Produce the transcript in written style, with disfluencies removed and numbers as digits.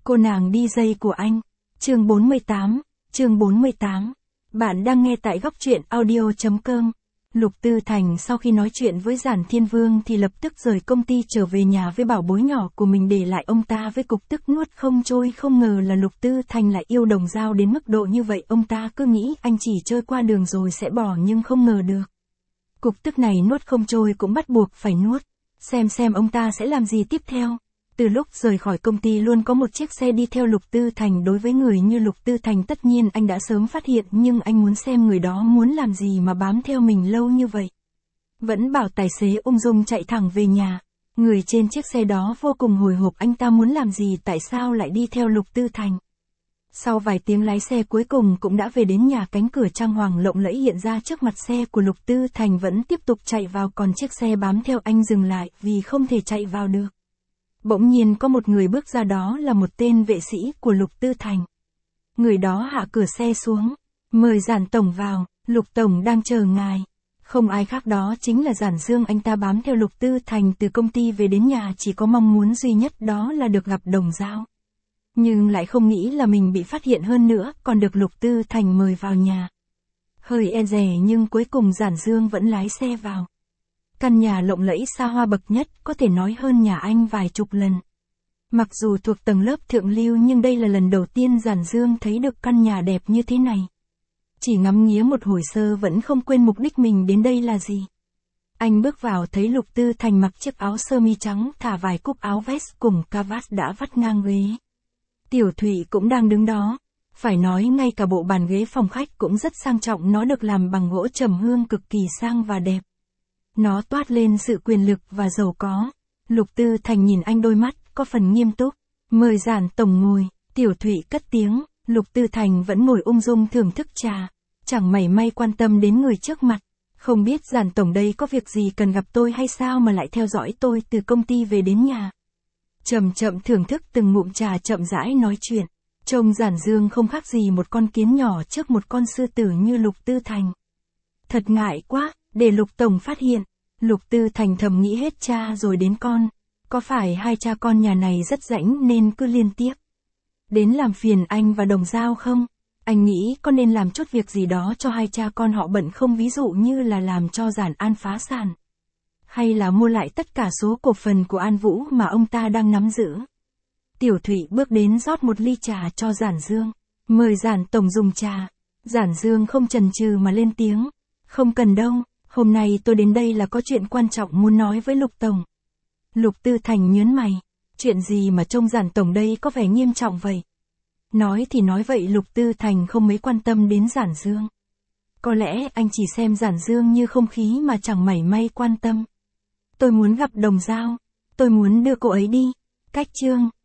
Cô nàng DJ của anh. Chương 48. Bạn đang nghe tại góc truyện audio.com. Lục Tư Thành sau khi nói chuyện với Giản Thiên Vương thì lập tức rời công ty trở về nhà với bảo bối nhỏ của mình, để lại ông ta với cục tức nuốt không trôi. Không ngờ là Lục Tư Thành lại yêu Đồng Dao đến mức độ như vậy. Ông ta cứ nghĩ anh chỉ chơi qua đường rồi sẽ bỏ, nhưng không ngờ được. Cục tức này nuốt không trôi cũng bắt buộc phải nuốt. Xem ông ta sẽ làm gì tiếp theo. Từ lúc rời khỏi công ty luôn có một chiếc xe đi theo Lục Tư Thành. Đối với người như Lục Tư Thành tất nhiên anh đã sớm phát hiện, nhưng anh muốn xem người đó muốn làm gì mà bám theo mình lâu như vậy. Vẫn bảo tài xế ung dung chạy thẳng về nhà. Người trên chiếc xe đó vô cùng hồi hộp, anh ta muốn làm gì, tại sao lại đi theo Lục Tư Thành. Sau vài tiếng lái xe cuối cùng cũng đã về đến nhà. Cánh cửa trang hoàng lộng lẫy hiện ra trước mặt xe của Lục Tư Thành vẫn tiếp tục chạy vào, còn chiếc xe bám theo anh dừng lại vì không thể chạy vào được. Bỗng nhiên có một người bước ra, đó là một tên vệ sĩ của Lục Tư Thành. Người đó hạ cửa xe xuống. Mời Giản Tổng vào, Lục Tổng đang chờ ngài. Không ai khác đó chính là Giản Dương. Anh ta bám theo Lục Tư Thành từ công ty về đến nhà chỉ có mong muốn duy nhất, đó là được gặp Đồng Dao. Nhưng lại không nghĩ là mình bị phát hiện, hơn nữa còn được Lục Tư Thành mời vào nhà. Hơi e dè nhưng cuối cùng Giản Dương vẫn lái xe vào. Căn nhà lộng lẫy xa hoa bậc nhất, có thể nói hơn nhà anh vài chục lần. Mặc dù thuộc tầng lớp thượng lưu nhưng đây là lần đầu tiên Giản Dương thấy được căn nhà đẹp như thế này. Chỉ ngắm nghía một hồi sơ vẫn không quên mục đích mình đến đây là gì. Anh bước vào thấy Lục Tư Thành mặc chiếc áo sơ mi trắng, thả vài cúc áo vest cùng cravat đã vắt ngang ghế. Tiểu Thụy cũng đang đứng đó. Phải nói ngay cả bộ bàn ghế phòng khách cũng rất sang trọng, nó được làm bằng gỗ trầm hương cực kỳ sang và đẹp. Nó toát lên sự quyền lực và giàu có. Lục Tư Thành nhìn anh, đôi mắt có phần nghiêm túc. Mời Giản Tổng ngồi. Tiểu Thụy cất tiếng. Lục Tư Thành vẫn ngồi ung dung thưởng thức trà, chẳng mảy may quan tâm đến người trước mặt. Không biết Giản Tổng đây có việc gì cần gặp tôi hay sao mà lại theo dõi tôi từ công ty về đến nhà. Chậm chậm thưởng thức từng ngụm trà, chậm rãi nói chuyện. Trông Giản Dương không khác gì một con kiến nhỏ trước một con sư tử như Lục Tư Thành. Thật ngại quá, để Lục Tổng phát hiện. Lục Tư Thành thầm nghĩ, hết cha rồi đến con. Có phải hai cha con nhà này rất rãnh nên cứ liên tiếp đến làm phiền anh và Đồng Dao không? Anh nghĩ có nên làm chút việc gì đó cho hai cha con họ bận không, ví dụ như là làm cho Giản An phá sản. Hay là mua lại tất cả số cổ phần của An Vũ mà ông ta đang nắm giữ. Tiểu Thụy bước đến rót một ly trà cho Giản Dương. Mời Giản Tổng dùng trà. Giản Dương không chần chừ mà lên tiếng. Không cần đâu, hôm nay tôi đến đây là có chuyện quan trọng muốn nói với Lục Tổng. Lục Tư Thành nhớn mày. Chuyện gì mà trông Giản Tổng đây có vẻ nghiêm trọng vậy? Nói thì nói vậy, Lục Tư Thành không mấy quan tâm đến Giản Dương. Có lẽ anh chỉ xem Giản Dương như không khí mà chẳng mảy may quan tâm. Tôi muốn gặp Đồng Dao. Tôi muốn đưa cô ấy đi. Cách chương.